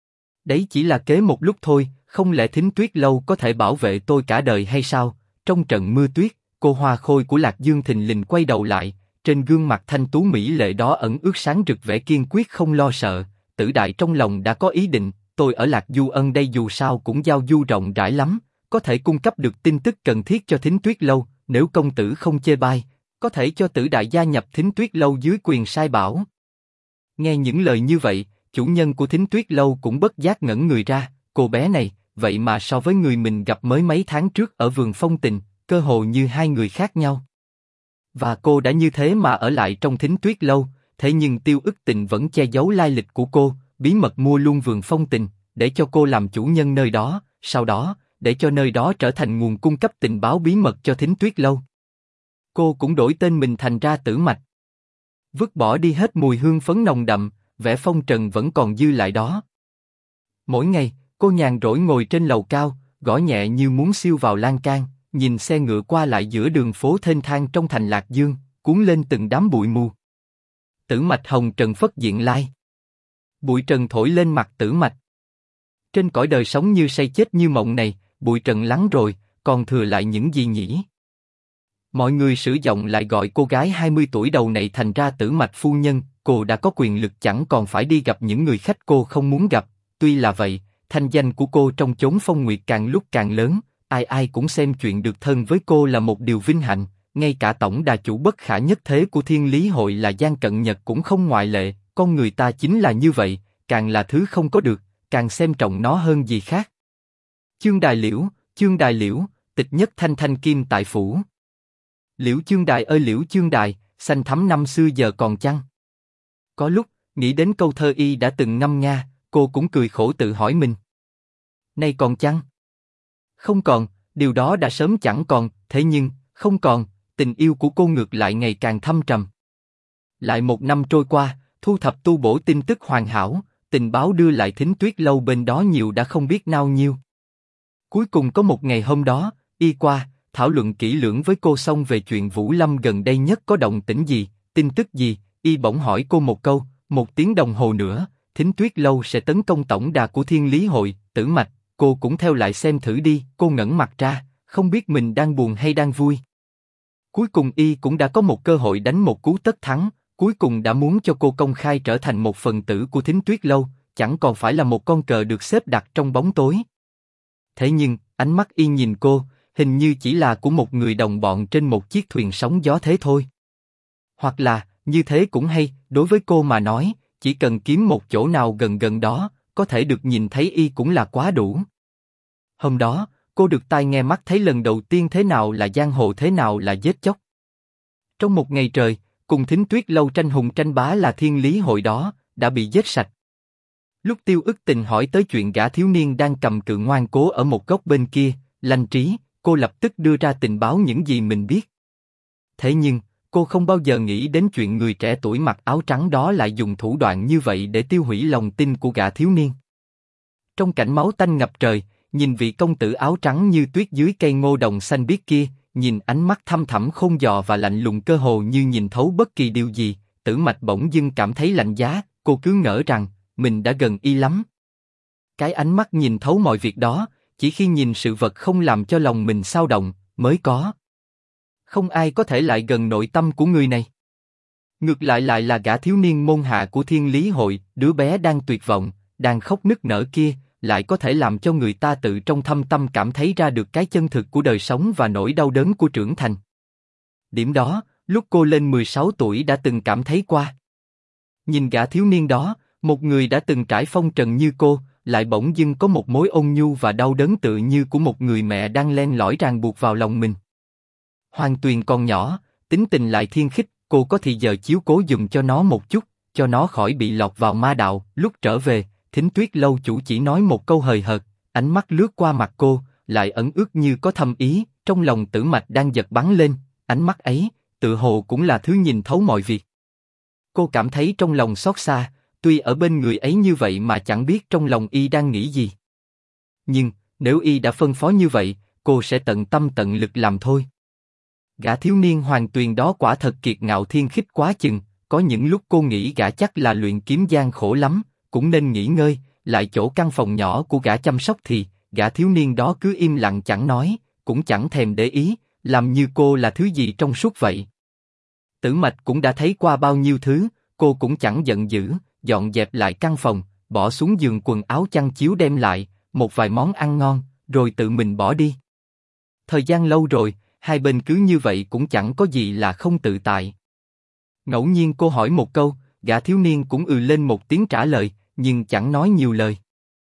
Đấy chỉ là kế một lúc thôi, không lẽ Thính Tuyết Lâu có thể bảo vệ tôi cả đời hay sao? Trong trận mưa tuyết, cô hoa khôi của Lạc Dương thình lình quay đầu lại, trên gương mặt thanh tú mỹ lệ đó ẩn ước sáng rực vẻ kiên quyết không lo sợ. Tử Đại trong lòng đã có ý định, tôi ở Lạc Du Ân đây dù sao cũng giao du rộng rãi lắm, có thể cung cấp được tin tức cần thiết cho Thính Tuyết Lâu. Nếu công tử không chê bai, có thể cho Tử Đại gia nhập Thính Tuyết Lâu dưới quyền sai bảo. Nghe những lời như vậy, chủ nhân của Thính Tuyết Lâu cũng bất giác ngẩn người ra. Cô bé này, vậy mà so với người mình gặp mới mấy tháng trước ở vườn Phong Tình, cơ hồ như hai người khác nhau. Và cô đã như thế mà ở lại trong Thính Tuyết Lâu, thế nhưng Tiêu Ức Tình vẫn che giấu lai lịch của cô, bí mật mua luôn vườn Phong Tình, để cho cô làm chủ nhân nơi đó, sau đó, để cho nơi đó trở thành nguồn cung cấp tình báo bí mật cho Thính Tuyết Lâu. Cô cũng đổi tên mình thành ra Tử Mạch. Vứt bỏ đi hết mùi hương phấn nồng đậm, vẻ phong trần vẫn còn dư lại đó. Mỗi ngày, cô nhàn rỗi ngồi trên lầu cao, gõ nhẹ như muốn siêu vào lan can, nhìn xe ngựa qua lại giữa đường phố thênh thang trong thành Lạc Dương, cuốn lên từng đám bụi mù. Tử Mạch hồng trần phất diện lai. Bụi trần thổi lên mặt Tử Mạch. Trên cõi đời sống như say chết như mộng này, bụi trần lắng rồi, còn thừa lại những gì nhỉ? Mọi người sử giọng lại gọi cô gái 20 tuổi đầu này thành ra Tử Mạch phu nhân, cô đã có quyền lực chẳng còn phải đi gặp những người khách cô không muốn gặp. Tuy là vậy, thanh danh của cô trong chốn phong nguyệt càng lúc càng lớn, ai ai cũng xem chuyện được thân với cô là một điều vinh hạnh, ngay cả tổng đà chủ bất khả nhất thế của Thiên Lý Hội là Giang Cận Nhật cũng không ngoại lệ. Con người ta chính là như vậy, càng là thứ không có được, càng xem trọng nó hơn gì khác. Chương Đài Liễu, tịch nhất thanh thanh kim tại phủ. Liễu Chương Đài ơi Liễu Chương Đài, xanh thắm năm xưa giờ còn chăng? Có lúc, nghĩ đến câu thơ y đã từng ngâm nga, cô cũng cười khổ tự hỏi mình. Nay còn chăng? Không còn, điều đó đã sớm chẳng còn, thế nhưng, không còn, tình yêu của cô ngược lại ngày càng thâm trầm. Lại một năm trôi qua, thu thập tu bổ tin tức hoàn hảo, tình báo đưa lại Thính Tuyết Lâu bên đó nhiều đã không biết nao nhiêu. Cuối cùng có một ngày hôm đó, y qua, thảo luận kỹ lưỡng với cô xong về chuyện Vũ Lâm gần đây nhất có động tĩnh gì, tin tức gì, y bỗng hỏi cô một câu, 1 tiếng đồng hồ nữa, Thính Tuyết Lâu sẽ tấn công tổng đà của Thiên Lý Hội, Tử Mạch, cô cũng theo lại xem thử đi, cô ngẩng mặt ra, không biết mình đang buồn hay đang vui. Cuối cùng y cũng đã có một cơ hội đánh một cú tất thắng, cuối cùng đã muốn cho cô công khai trở thành một phần tử của Thính Tuyết Lâu, chẳng còn phải là một con cờ được xếp đặt trong bóng tối. Thế nhưng, ánh mắt y nhìn cô, hình như chỉ là của một người đồng bọn trên một chiếc thuyền sóng gió thế thôi. Hoặc là, như thế cũng hay, đối với cô mà nói, chỉ cần kiếm một chỗ nào gần gần đó, có thể được nhìn thấy y cũng là quá đủ. Hôm đó, cô được tai nghe mắt thấy lần đầu tiên thế nào là giang hồ thế nào là giết chóc. Trong một ngày trời, cùng Thính Tuyết Lâu tranh hùng tranh bá là Thiên Lý Hội đó, đã bị giết sạch. Lúc Tiêu Ức Tình hỏi tới chuyện gã thiếu niên đang cầm cự ngoan cố ở một góc bên kia, Lanh Trí, cô lập tức đưa ra tình báo những gì mình biết. Thế nhưng, cô không bao giờ nghĩ đến chuyện người trẻ tuổi mặc áo trắng đó lại dùng thủ đoạn như vậy để tiêu hủy lòng tin của gã thiếu niên. Trong cảnh máu tanh ngập trời, nhìn vị công tử áo trắng như tuyết dưới cây ngô đồng xanh biếc kia, nhìn ánh mắt thăm thẳm khôn dò và lạnh lùng cơ hồ như nhìn thấu bất kỳ điều gì, Tử Mạch bỗng dưng cảm thấy lạnh giá, cô cứ ngỡ rằng mình đã gần y lắm. Cái ánh mắt nhìn thấu mọi việc đó, chỉ khi nhìn sự vật không làm cho lòng mình xao động, mới có. Không ai có thể lại gần nội tâm của người này. Ngược lại là gã thiếu niên môn hạ của Thiên Lý Hội, đứa bé đang tuyệt vọng, đang khóc nức nở kia, lại có thể làm cho người ta tự trong thâm tâm cảm thấy ra được cái chân thực của đời sống và nỗi đau đớn của trưởng thành. Điểm đó, lúc cô lên 16 tuổi đã từng cảm thấy qua. Nhìn gã thiếu niên đó, một người đã từng trải phong trần như cô, lại bỗng dưng có một mối ôn nhu và đau đớn tự như của một người mẹ đang len lỏi ràng buộc vào lòng mình. Hoàng Tuyền còn nhỏ, tính tình lại thiên khích, cô có thì giờ chiếu cố dùm cho nó một chút, cho nó khỏi bị lọt vào ma đạo. Lúc trở về, Thính Tuyết Lâu chủ chỉ nói một câu hời hợt, ánh mắt lướt qua mặt cô, lại ẩn ước như có thâm ý, trong lòng Tử Mạch đang giật bắn lên, ánh mắt ấy, tự hồ cũng là thứ nhìn thấu mọi việc. Cô cảm thấy trong lòng xót xa, tuy ở bên người ấy như vậy mà chẳng biết trong lòng y đang nghĩ gì. Nhưng, nếu y đã phân phó như vậy, cô sẽ tận tâm tận lực làm thôi. Gã thiếu niên Hoàng Tuyền đó quả thật kiệt ngạo thiên khích quá chừng, có những lúc cô nghĩ gã chắc là luyện kiếm gian khổ lắm, cũng nên nghỉ ngơi, lại chỗ căn phòng nhỏ của gã chăm sóc thì, gã thiếu niên đó cứ im lặng chẳng nói, cũng chẳng thèm để ý, làm như cô là thứ gì trong suốt vậy. Tử Mạch cũng đã thấy qua bao nhiêu thứ, cô cũng chẳng giận dữ, dọn dẹp lại căn phòng, bỏ xuống giường quần áo chăn chiếu đem lại, một vài món ăn ngon, rồi tự mình bỏ đi. Thời gian lâu rồi, hai bên cứ như vậy cũng chẳng có gì là không tự tại. Ngẫu nhiên cô hỏi một câu, gã thiếu niên cũng lên một tiếng trả lời, nhưng chẳng nói nhiều lời.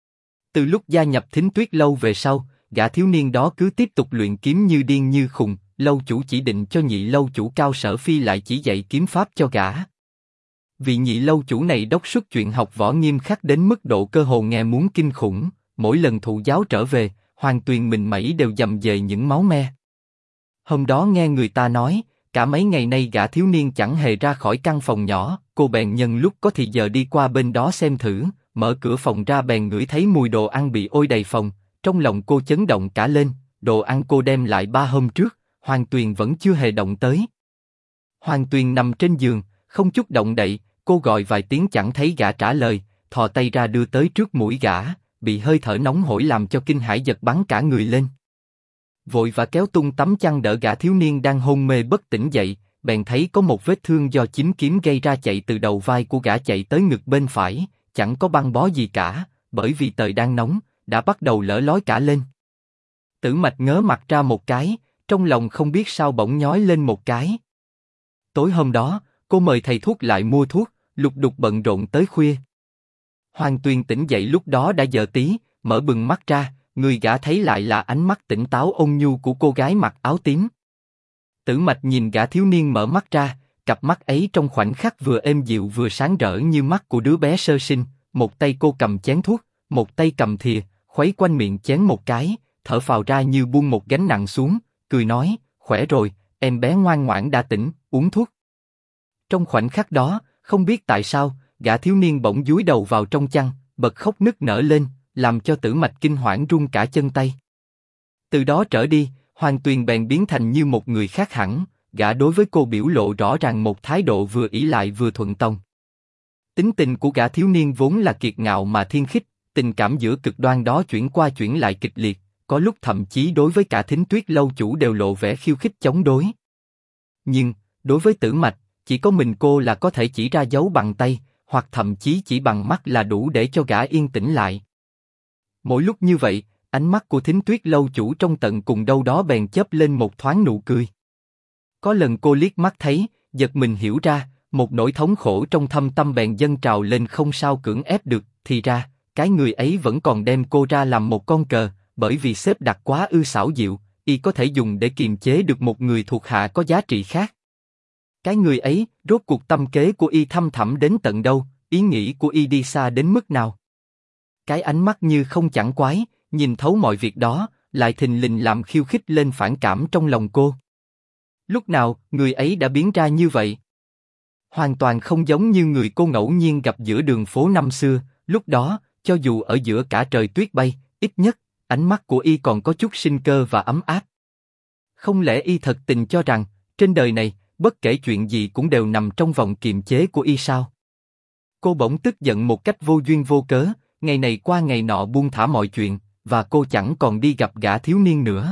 Từ lúc gia nhập Thính Tuyết Lâu về sau, gã thiếu niên đó cứ tiếp tục luyện kiếm như điên như khùng, lâu chủ chỉ định cho nhị lâu chủ Cao Sở Phi lại chỉ dạy kiếm pháp cho gã. Vị nhị lâu chủ này đốc xuất chuyện học võ nghiêm khắc đến mức độ cơ hồ nghe muốn kinh khủng, mỗi lần thụ giáo trở về, Hoàng Tuyền mình mẩy đều dầm về những máu me. Hôm đó nghe người ta nói, cả mấy ngày nay gã thiếu niên chẳng hề ra khỏi căn phòng nhỏ, cô bèn nhân lúc có thì giờ đi qua bên đó xem thử, mở cửa phòng ra bèn ngửi thấy mùi đồ ăn bị ôi đầy phòng, trong lòng cô chấn động cả lên, đồ ăn cô đem lại 3 hôm trước, Hoàng Tuyền vẫn chưa hề động tới. Hoàng Tuyền nằm trên giường, không chút động đậy, cô gọi vài tiếng chẳng thấy gã trả lời, thò tay ra đưa tới trước mũi gã, bị hơi thở nóng hổi làm cho kinh hãi giật bắn cả người lên. Vội và kéo tung tấm chăn đỡ gã thiếu niên đang hôn mê bất tỉnh dậy, bèn thấy có một vết thương do chính kiếm gây ra chạy từ đầu vai của gã chạy tới ngực bên phải, chẳng có băng bó gì cả, bởi vì trời đang nóng, đã bắt đầu lở lói cả lên. Tử Mạch ngớ mặt ra một cái, trong lòng không biết sao bỗng nhói lên một cái. Tối hôm đó, cô mời thầy thuốc lại mua thuốc, lục đục bận rộn tới khuya. Hoàng Tuyền tỉnh dậy lúc đó đã giờ tí, mở bừng mắt ra, người gã thấy lại là ánh mắt tỉnh táo ôn nhu của cô gái mặc áo tím. Tử Mạch nhìn gã thiếu niên mở mắt ra, cặp mắt ấy trong khoảnh khắc vừa êm dịu vừa sáng rỡ như mắt của đứa bé sơ sinh. Một tay cô cầm chén thuốc, một tay cầm thìa, khuấy quanh miệng chén một cái, thở phào ra như buông một gánh nặng xuống, cười nói, khỏe rồi, em bé ngoan ngoãn đã tỉnh, uống thuốc. Trong khoảnh khắc đó, không biết tại sao, gã thiếu niên bỗng dúi đầu vào trong chăn, bật khóc nức nở lên, làm cho Tử Mạch kinh hoảng run cả chân tay. Từ đó trở đi, Hoàng Tuyền bèn biến thành như một người khác hẳn, gã đối với cô biểu lộ rõ ràng một thái độ vừa ỷ lại vừa thuận tông. Tính tình của gã thiếu niên vốn là kiệt ngạo mà thiên khích, tình cảm giữa cực đoan đó chuyển qua chuyển lại kịch liệt, có lúc thậm chí đối với cả Thính Tuyết lâu chủ đều lộ vẻ khiêu khích chống đối. Nhưng, đối với Tử Mạch, chỉ có mình cô là có thể chỉ ra dấu bằng tay, hoặc thậm chí chỉ bằng mắt là đủ để cho gã yên tĩnh lại. Mỗi lúc như vậy, ánh mắt của Thính Tuyết lâu chủ trong tận cùng đâu đó bèn chớp lên một thoáng nụ cười. Có lần cô liếc mắt thấy, giật mình hiểu ra, một nỗi thống khổ trong thâm tâm bèn dâng trào lên không sao cưỡng ép được, thì ra, cái người ấy vẫn còn đem cô ra làm một con cờ, bởi vì xếp đặt quá ư xảo diệu, y có thể dùng để kiềm chế được một người thuộc hạ có giá trị khác. Cái người ấy, rốt cuộc tâm kế của y thâm thẳm đến tận đâu, ý nghĩ của y đi xa đến mức nào. Cái ánh mắt như không chẳng quái, nhìn thấu mọi việc đó, lại thình lình làm khiêu khích lên phản cảm trong lòng cô. Lúc nào, người ấy đã biến ra như vậy? Hoàn toàn không giống như người cô ngẫu nhiên gặp giữa đường phố năm xưa, lúc đó, cho dù ở giữa cả trời tuyết bay, ít nhất, ánh mắt của y còn có chút sinh cơ và ấm áp. Không lẽ y thật tình cho rằng, trên đời này, bất kể chuyện gì cũng đều nằm trong vòng kiềm chế của y sao? Cô bỗng tức giận một cách vô duyên vô cớ, ngày này qua ngày nọ buông thả mọi chuyện, và cô chẳng còn đi gặp gã thiếu niên nữa.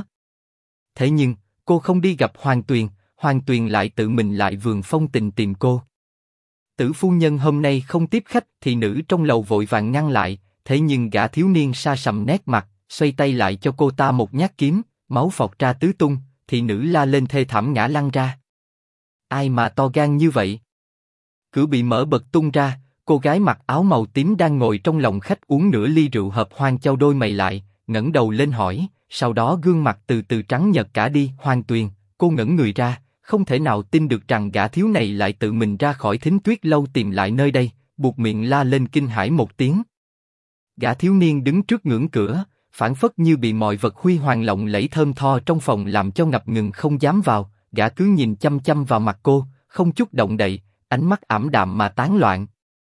Thế nhưng, cô không đi gặp Hoàng Tuyền lại tự mình lại vườn phong tình tìm cô. Tử phu nhân hôm nay không tiếp khách thì nữ trong lầu vội vàng ngăn lại, thế nhưng gã thiếu niên sa sầm nét mặt, xoay tay lại cho cô ta một nhát kiếm, máu phọt ra tứ tung, thì nữ la lên thê thảm ngã lăn ra. Ai mà to gan như vậy? Cửa bị mở bật tung ra, cô gái mặc áo màu tím đang ngồi trong lòng khách uống nửa ly rượu hợp hoang châu đôi mày lại, ngẩng đầu lên hỏi, sau đó gương mặt từ từ trắng nhợt cả đi. Hoàng Tuyền, cô ngẩn người ra, không thể nào tin được rằng gã thiếu này lại tự mình ra khỏi Thính Tuyết lâu tìm lại nơi đây, buột miệng la lên kinh hãi một tiếng. Gã thiếu niên đứng trước ngưỡng cửa, phảng phất như bị mọi vật huy hoàng lộng lẫy thơm tho trong phòng làm cho ngập ngừng không dám vào, gã cứ nhìn chăm chăm vào mặt cô, không chút động đậy, ánh mắt ảm đạm mà tán loạn.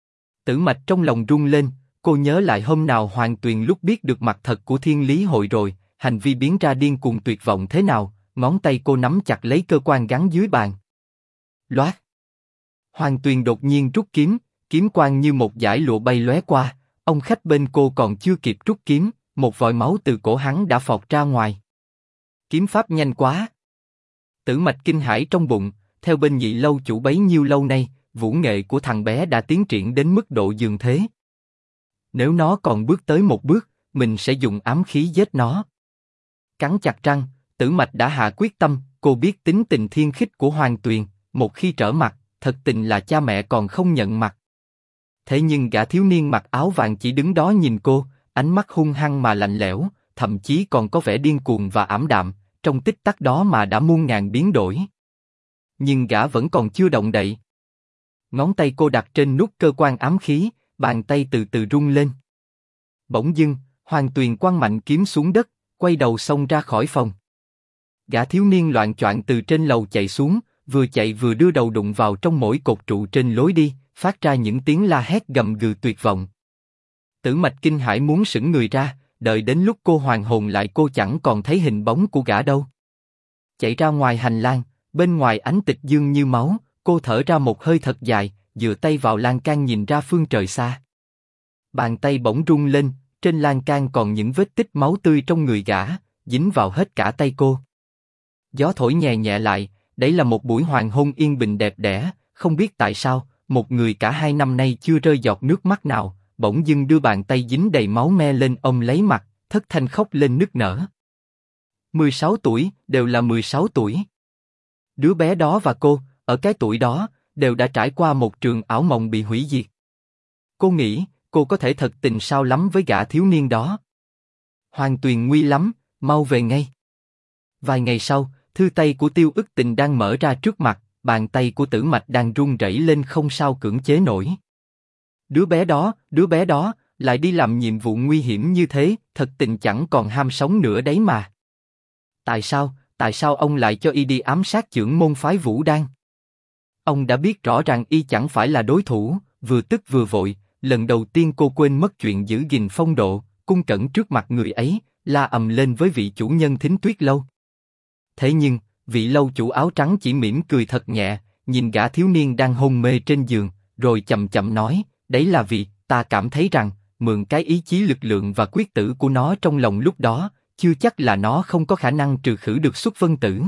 Tử Mạch trong lòng rung lên, cô nhớ lại hôm nào Hoàng Tuyền lúc biết được mặt thật của Thiên Lý Hội rồi, hành vi biến ra điên cuồng tuyệt vọng thế nào, ngón tay cô nắm chặt lấy cơ quan gắn dưới bàn. Loát! Hoàng Tuyền đột nhiên rút kiếm, kiếm quang như một dải lụa bay lóe qua, ông khách bên cô còn chưa kịp rút kiếm, một vòi máu từ cổ hắn đã phọt ra ngoài. Kiếm pháp nhanh quá! Tử Mạch kinh hãi trong bụng, theo bên Nhị lâu chủ bấy nhiêu lâu nay, vũ nghệ của thằng bé đã tiến triển đến mức độ dường thế. Nếu nó còn bước tới một bước, mình sẽ dùng ám khí giết nó. Cắn chặt răng, Tử Mạch đã hạ quyết tâm, cô biết tính tình thiên khích của Hoàng Tuyền, một khi trở mặt, thật tình là cha mẹ còn không nhận mặt. Thế nhưng gã thiếu niên mặc áo vàng chỉ đứng đó nhìn cô, ánh mắt hung hăng mà lạnh lẽo, thậm chí còn có vẻ điên cuồng và ảm đạm, trong tích tắc đó mà đã muôn ngàn biến đổi. Nhưng gã vẫn còn chưa động đậy. Ngón tay cô đặt trên nút cơ quan ám khí, bàn tay từ từ rung lên. Bỗng dưng, Hoàng Tuyền quăng mạnh kiếm xuống đất, quay đầu xông ra khỏi phòng. Gã thiếu niên loạng choạng từ trên lầu chạy xuống, vừa chạy vừa đưa đầu đụng vào trong mỗi cột trụ trên lối đi, phát ra những tiếng la hét gầm gừ tuyệt vọng. Tử Mạch kinh hãi muốn sững người ra, đợi đến lúc cô hoàn hồn lại cô chẳng còn thấy hình bóng của gã đâu. Chạy ra ngoài hành lang, bên ngoài ánh tịch dương như máu, cô thở ra một hơi thật dài, dựa tay vào lan can nhìn ra phương trời xa. Bàn tay bỗng rung lên, trên lan can còn những vết tích máu tươi trong người gã, dính vào hết cả tay cô. Gió thổi nhẹ nhẹ lại, đấy là một buổi hoàng hôn yên bình đẹp đẽ, không biết tại sao, một người cả 2 năm nay chưa rơi giọt nước mắt nào, bỗng dưng đưa bàn tay dính đầy máu me lên ôm lấy mặt, thất thanh khóc lên nức nở. 16 tuổi, đều là 16 tuổi. Đứa bé đó và cô, ở cái tuổi đó, đều đã trải qua một trường ảo mộng bị hủy diệt. Cô nghĩ, cô có thể thật tình sao lắm với gã thiếu niên đó. Hoàng Tuyền nguy lắm, mau về ngay. Vài ngày sau, thư tay của Tiêu Ức Tình đang mở ra trước mặt, bàn tay của Tử Mạch đang run rẩy lên không sao cưỡng chế nổi. Đứa bé đó, lại đi làm nhiệm vụ nguy hiểm như thế, thật tình chẳng còn ham sống nữa đấy mà. Tại sao ông lại cho y đi ám sát chưởng môn phái Vũ Đan? Ông đã biết rõ ràng y chẳng phải là đối thủ, vừa tức vừa vội, lần đầu tiên cô quên mất chuyện giữ gìn phong độ, cung cẩn trước mặt người ấy, la ầm lên với vị chủ nhân Thính Tuyết Lâu. Thế nhưng, vị lâu chủ áo trắng chỉ mỉm cười thật nhẹ, nhìn gã thiếu niên đang hôn mê trên giường, rồi chậm chậm nói, đấy là vì, ta cảm thấy rằng, mượn cái ý chí lực lượng và quyết tử của nó trong lòng lúc đó, chưa chắc là nó không có khả năng trừ khử được Xuất Vân Tử.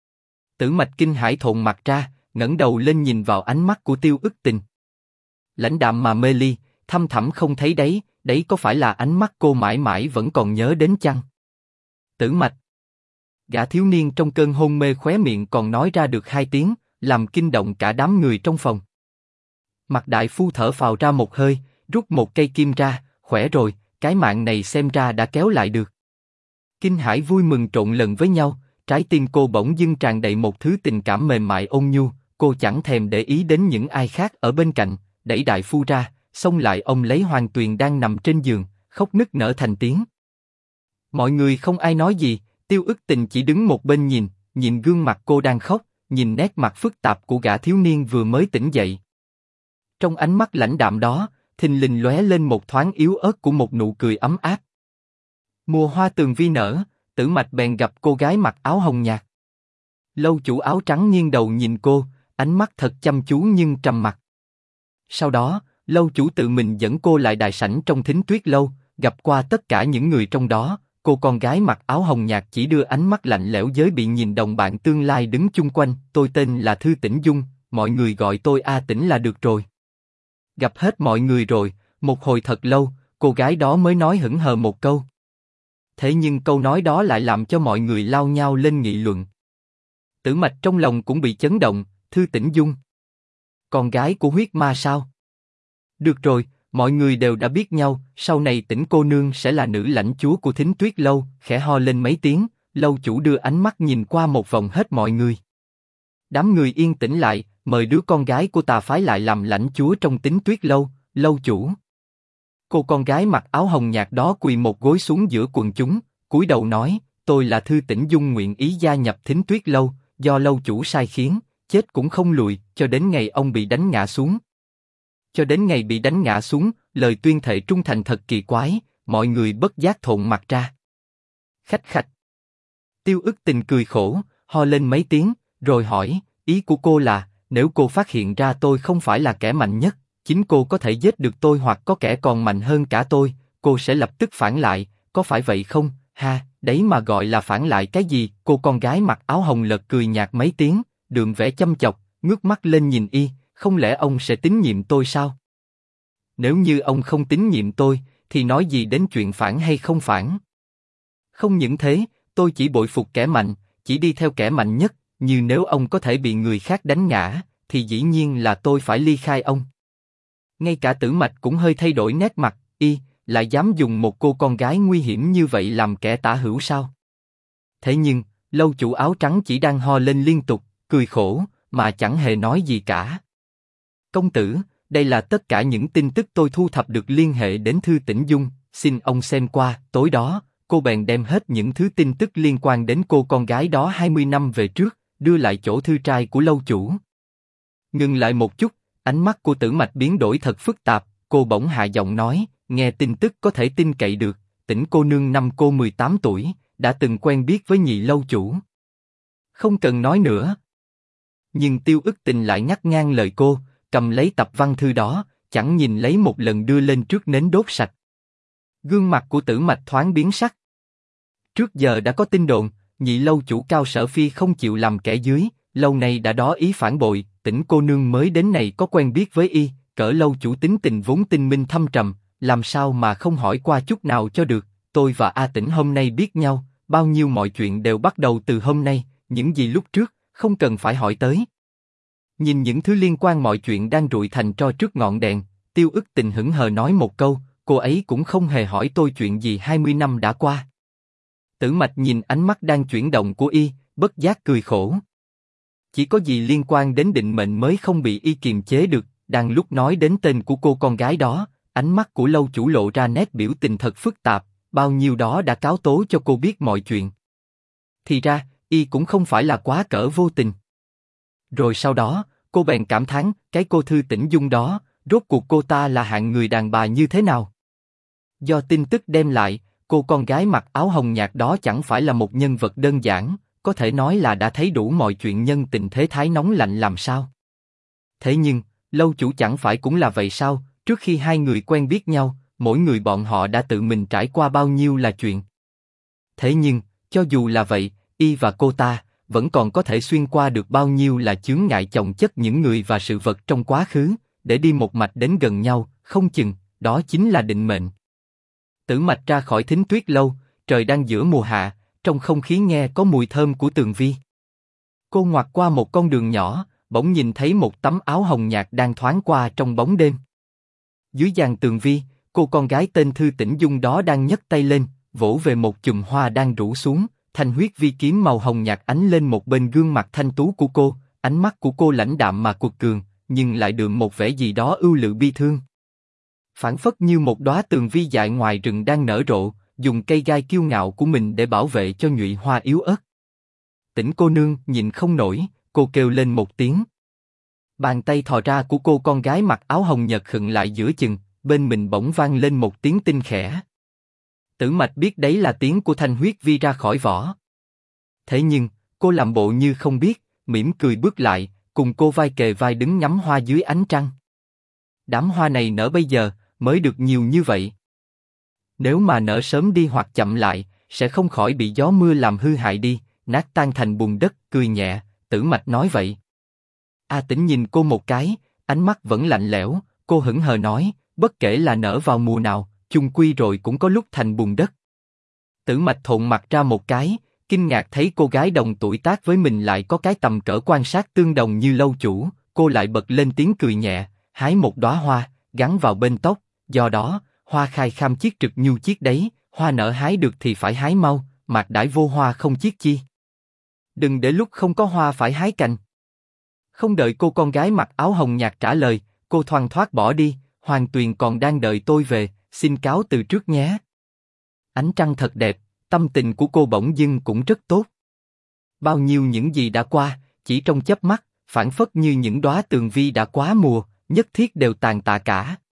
Tử Mạch kinh hãi thộn mặt ra, ngẩng đầu lên nhìn vào ánh mắt của Tiêu Ức Tình. Lãnh đạm mà mê ly, thâm thẳm không thấy đấy, đấy có phải là ánh mắt cô mãi mãi vẫn còn nhớ đến chăng? Tử Mạch. Gã thiếu niên trong cơn hôn mê khóe miệng còn nói ra được 2 tiếng, làm kinh động cả đám người trong phòng. Mặt đại phu thở phào ra một hơi, rút một cây kim ra, khỏe rồi, cái mạng này xem ra đã kéo lại được. Kinh hãi vui mừng trộn lẫn với nhau, trái tim cô bỗng dưng tràn đầy một thứ tình cảm mềm mại ôn nhu, cô chẳng thèm để ý đến những ai khác ở bên cạnh, đẩy đại phu ra, xông lại ôm lấy Hoàng Tuyền đang nằm trên giường, khóc nức nở thành tiếng. Mọi người không ai nói gì, Tiêu Ức Tình chỉ đứng một bên nhìn gương mặt cô đang khóc, nhìn nét mặt phức tạp của gã thiếu niên vừa mới tỉnh dậy. Trong ánh mắt lãnh đạm đó, thình lình lóe lên một thoáng yếu ớt của một nụ cười ấm áp. Mùa hoa tường vi nở, Tử Mạch bèn gặp cô gái mặc áo hồng nhạt. Lâu chủ áo trắng nghiêng đầu nhìn cô, ánh mắt thật chăm chú nhưng trầm mặc. Sau đó, lâu chủ tự mình dẫn cô lại đại sảnh trong Thính Tuyết Lâu, gặp qua tất cả những người trong đó. Cô con gái mặc áo hồng nhạt chỉ đưa ánh mắt lạnh lẽo giới bị nhìn đồng bạn tương lai đứng chung quanh. Tôi tên là Thư Tĩnh Dung, mọi người gọi tôi A Tĩnh là được rồi. Gặp hết mọi người rồi, một hồi thật lâu, cô gái đó mới nói hững hờ một câu. Thế nhưng câu nói đó lại làm cho mọi người lao nhao lên nghị luận. Tử Mạch trong lòng cũng bị chấn động. Thư Tĩnh Dung, con gái của huyết ma sao? Được rồi, mọi người đều đã biết nhau, sau này Tĩnh cô nương sẽ là nữ lãnh chúa của Thính Tuyết Lâu. Khẽ ho lên mấy tiếng, lâu chủ đưa ánh mắt nhìn qua một vòng hết mọi người. Đám người yên tĩnh lại, mời đứa con gái của Tà phái lại làm lãnh chúa trong Thính Tuyết Lâu. Lâu chủ. Cô con gái mặc áo hồng nhạt đó quỳ một gối xuống giữa quần chúng, cúi đầu nói, tôi là Thư Tĩnh Dung nguyện ý gia nhập Thính Tuyết Lâu, do lâu chủ sai khiến, chết cũng không lùi, cho đến ngày ông bị đánh ngã xuống. Cho đến ngày bị đánh ngã xuống, lời tuyên thệ trung thành thật kỳ quái, mọi người bất giác thộn mặt ra. Khách khạch. Tiêu Ức Tình cười khổ, ho lên mấy tiếng, rồi hỏi, ý của cô là, nếu cô phát hiện ra tôi không phải là kẻ mạnh nhất, chính cô có thể giết được tôi hoặc có kẻ còn mạnh hơn cả tôi, cô sẽ lập tức phản lại, có phải vậy không? Ha, đấy mà gọi là phản lại cái gì? Cô con gái mặc áo hồng lật cười nhạt mấy tiếng, đường vẻ châm chọc, ngước mắt lên nhìn y, không lẽ ông sẽ tín nhiệm tôi sao? Nếu như ông không tín nhiệm tôi, thì nói gì đến chuyện phản hay không phản? Không những thế, tôi chỉ bội phục kẻ mạnh, chỉ đi theo kẻ mạnh nhất, như nếu ông có thể bị người khác đánh ngã, thì dĩ nhiên là tôi phải ly khai ông. Ngay cả Tử Mạch cũng hơi thay đổi nét mặt, y lại dám dùng một cô con gái nguy hiểm như vậy làm kẻ tả hữu sao? Thế nhưng, lâu chủ áo trắng chỉ đang ho lên liên tục, cười khổ, mà chẳng hề nói gì cả. Công tử, đây là tất cả những tin tức tôi thu thập được liên hệ đến Thư Tĩnh Dung, xin ông xem qua. Tối đó, cô bèn đem hết những thứ tin tức liên quan đến cô con gái đó 20 năm về trước, đưa lại chỗ thư trai của lâu chủ. Ngừng lại một chút, ánh mắt của Tử Mạch biến đổi thật phức tạp, cô bỗng hạ giọng nói, nghe tin tức có thể tin cậy được, Tĩnh cô nương năm cô 18 tuổi, đã từng quen biết với nhị lâu chủ. Không cần nói nữa. Nhưng Tiêu Ức Tình lại ngắt ngang lời cô, cầm lấy tập văn thư đó, chẳng nhìn lấy một lần đưa lên trước nến đốt sạch. Gương mặt của Tử Mạch thoáng biến sắc. Trước giờ đã có tin đồn, nhị lâu chủ Cao Sở Phi không chịu làm kẻ dưới, lâu nay đã đó ý phản bội, Tĩnh cô nương mới đến này có quen biết với y, cỡ lâu chủ tính tình vốn tinh minh thâm trầm, làm sao mà không hỏi qua chút nào cho được. Tôi và A Tĩnh hôm nay biết nhau, bao nhiêu mọi chuyện đều bắt đầu từ hôm nay, những gì lúc trước không cần phải hỏi tới. Nhìn những thứ liên quan mọi chuyện đang rụi thành tro trước ngọn đèn, Tiêu Ức Tình hững hờ nói một câu, cô ấy cũng không hề hỏi tôi chuyện gì 20 năm đã qua. Tử Mạch nhìn ánh mắt đang chuyển động của y, bất giác cười khổ. Chỉ có gì liên quan đến định mệnh mới không bị y kiềm chế được. Đang lúc nói đến tên của cô con gái đó, ánh mắt của lâu chủ lộ ra nét biểu tình thật phức tạp, bao nhiêu đó đã cáo tố cho cô biết mọi chuyện. Thì ra, y cũng không phải là quá cỡ vô tình. Rồi sau đó, cô bèn cảm thán, cái cô Thư Tĩnh Dung đó, rốt cuộc cô ta là hạng người đàn bà như thế nào? Do tin tức đem lại, cô con gái mặc áo hồng nhạt đó chẳng phải là một nhân vật đơn giản, có thể nói là đã thấy đủ mọi chuyện nhân tình thế thái nóng lạnh làm sao. Thế nhưng, lâu chủ chẳng phải cũng là vậy sao? Trước khi hai người quen biết nhau, mỗi người bọn họ đã tự mình trải qua bao nhiêu là chuyện. Thế nhưng, cho dù là vậy, y và cô ta vẫn còn có thể xuyên qua được bao nhiêu là chướng ngại chồng chất những người và sự vật trong quá khứ, để đi một mạch đến gần nhau, không chừng đó chính là định mệnh. Tử Mạch ra khỏi Thính Tuyết lâu, trời đang giữa mùa hạ, trong không khí nghe có mùi thơm của tường vi. Cô ngoặt qua một con đường nhỏ, bỗng nhìn thấy một tấm áo hồng nhạt đang thoáng qua trong bóng đêm. Dưới dàn tường vi, cô con gái tên Thư Tĩnh Dung đó đang nhấc tay lên, vỗ về một chùm hoa đang rủ xuống, thanh huyết vi kiếm màu hồng nhạt ánh lên một bên gương mặt thanh tú của cô, ánh mắt của cô lãnh đạm mà cuột cường, nhưng lại đượm một vẻ gì đó ưu lự bi thương. Phảng phất như một đóa tường vi dại ngoài rừng đang nở rộ, dùng cây gai kiêu ngạo của mình để bảo vệ cho nhụy hoa yếu ớt. Tĩnh cô nương nhìn không nổi, cô kêu lên một tiếng. Bàn tay thò ra của cô con gái mặc áo hồng nhợt khựng lại giữa chừng, bên mình bỗng vang lên một tiếng tinh khẽ. Tử Mạch biết đấy là tiếng của thanh huyết vi ra khỏi vỏ. Thế nhưng, cô làm bộ như không biết, mỉm cười bước lại, cùng cô vai kề vai đứng ngắm hoa dưới ánh trăng. Đám hoa này nở bây giờ, mới được nhiều như vậy. Nếu mà nở sớm đi hoặc chậm lại, sẽ không khỏi bị gió mưa làm hư hại đi, nát tan thành bùn đất, cười nhẹ, Tử Mạch nói vậy. A Tĩnh nhìn cô một cái, ánh mắt vẫn lạnh lẽo, cô hững hờ nói, bất kể là nở vào mùa nào, chung quy rồi cũng có lúc thành bùn đất. Tử Mạch thộn mặt ra một cái, kinh ngạc thấy cô gái đồng tuổi tác với mình lại có cái tầm cỡ quan sát tương đồng như lâu chủ, cô lại bật lên tiếng cười nhẹ, hái một đóa hoa, gắn vào bên tóc, do đó, hoa khai kham chiết trực nhu chiết đấy, hoa nở hái được thì phải hái mau, mạc đãi vô hoa không chiết chi. Đừng để lúc không có hoa phải hái cành. Không đợi cô con gái mặc áo hồng nhạt trả lời, cô thoăn thoắt bỏ đi, Hoàng Tuyền còn đang đợi tôi về, xin cáo từ trước nhé. Ánh trăng thật đẹp, tâm tình của cô bỗng dưng cũng rất tốt. Bao nhiêu những gì đã qua, chỉ trong chớp mắt, phảng phất như những đóa tường vi đã quá mùa, nhất thiết đều tàn tạ cả.